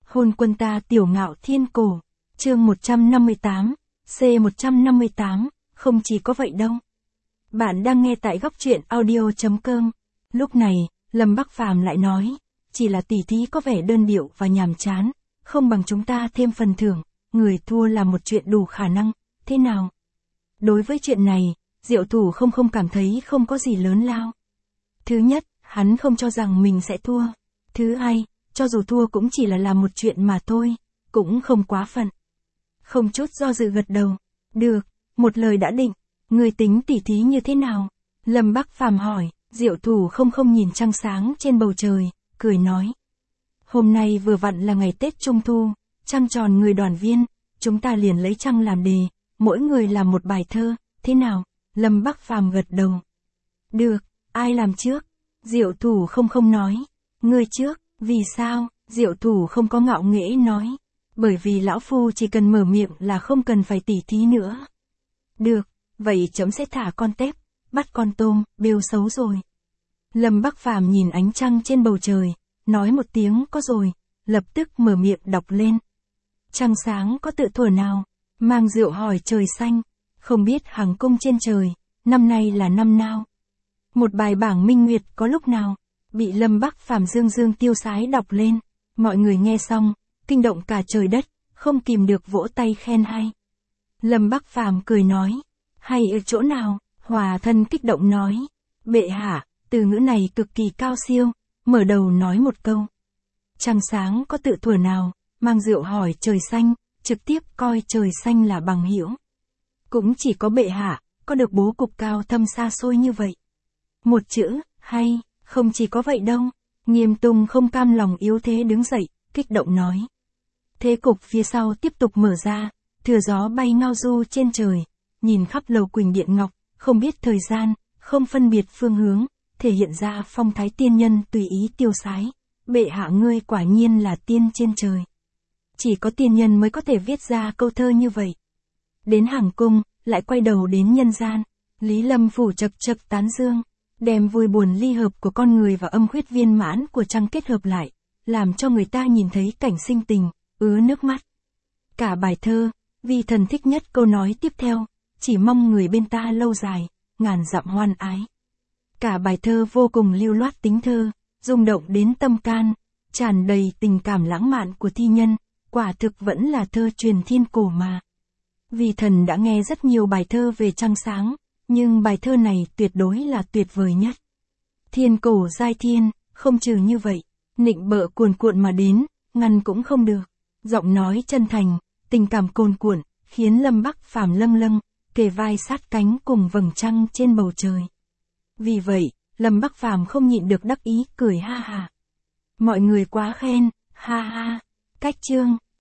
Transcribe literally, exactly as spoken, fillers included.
Hôn quân ta tiểu ngạo thiên cổ, chương một trăm năm mươi tám, C một trăm năm mươi tám, không chỉ có vậy đâu. Bạn đang nghe tại góc truyện audio chấm com. Lúc này, Lâm Bắc Phàm lại nói, chỉ là tỉ thí có vẻ đơn điệu và nhàm chán, không bằng chúng ta thêm phần thưởng, người thua là một chuyện đủ khả năng, thế nào? Đối với chuyện này, Diệu Thủ không không cảm thấy không có gì lớn lao. Thứ nhất, hắn không cho rằng mình sẽ thua. Thứ hai, cho dù thua cũng chỉ là làm một chuyện mà thôi, cũng không quá phận. Không chút do dự gật đầu. Được, một lời đã định, người tính tỉ thí như thế nào? Lâm Bắc Phàm hỏi. Diệu Thủ không không nhìn trăng sáng trên bầu trời, cười nói. Hôm nay vừa vặn là ngày Tết Trung Thu, trăng tròn người đoàn viên, chúng ta liền lấy trăng làm đề, mỗi người làm một bài thơ, thế nào? Lâm Bắc Phàm gật đầu. Được, ai làm trước? Diệu Thủ không không nói. Ngươi trước, vì sao? Diệu Thủ không có ngạo nghễ nói. Bởi vì lão phu chỉ cần mở miệng là không cần phải tỉ thí nữa. Được, vậy chấm sẽ thả con tép, bắt con tôm, bêu xấu rồi. Lâm Bắc Phàm nhìn ánh trăng trên bầu trời, nói một tiếng có rồi, lập tức mở miệng đọc lên. Trăng sáng có tự thuở nào? Mang rượu hỏi trời xanh, không biết hàng cung trên trời, năm nay là năm nào? Một bài bảng minh nguyệt có lúc nào? Bị Lâm Bắc Phàm dương dương tiêu sái đọc lên, mọi người nghe xong, kinh động cả trời đất, không kìm được vỗ tay khen hay. Lâm Bắc Phàm cười nói, hay ở chỗ nào? Hòa thân kích động nói, bệ hạ, từ ngữ này cực kỳ cao siêu, mở đầu nói một câu. Trăng sáng có tự thuở nào? Mang rượu hỏi trời xanh, trực tiếp coi trời xanh là bằng hữu. Cũng chỉ có bệ hạ, có được bố cục cao thâm xa xôi như vậy. Một chữ, hay, không chỉ có vậy đâu. Nghiêm Tung không cam lòng yếu thế đứng dậy, kích động nói. Thế cục phía sau tiếp tục mở ra, thừa gió bay ngao du trên trời, nhìn khắp lầu Quỳnh Điện Ngọc, không biết thời gian, không phân biệt phương hướng, thể hiện ra phong thái tiên nhân tùy ý tiêu sái. Bệ hạ ngươi quả nhiên là tiên trên trời. Chỉ có tiên nhân mới có thể viết ra câu thơ như vậy. Đến hàng cung, lại quay đầu đến nhân gian. Lý Lâm phủ chật chật tán dương, đem vui buồn ly hợp của con người và âm khuyết viên mãn của trăng kết hợp lại, làm cho người ta nhìn thấy cảnh sinh tình, ứa nước mắt. Cả bài thơ, vì thần thích nhất câu nói tiếp theo, chỉ mong người bên ta lâu dài, ngàn dặm hoan ái. Cả bài thơ vô cùng lưu loát tính thơ, rung động đến tâm can, tràn đầy tình cảm lãng mạn của thi nhân, quả thực vẫn là thơ truyền thiên cổ mà. Vì thần đã nghe rất nhiều bài thơ về trăng sáng, nhưng bài thơ này tuyệt đối là tuyệt vời nhất. Thiên cổ giai thiên, không trừ như vậy, nịnh bợ cuồn cuộn mà đến, ngăn cũng không được. Giọng nói chân thành, tình cảm cồn cuộn, khiến Lâm Bắc Phàm lâng lâng, kề vai sát cánh cùng vầng trăng trên bầu trời. Vì vậy, Lâm Bắc Phàm không nhịn được đắc ý cười ha ha. Mọi người quá khen, ha ha. Cách chương,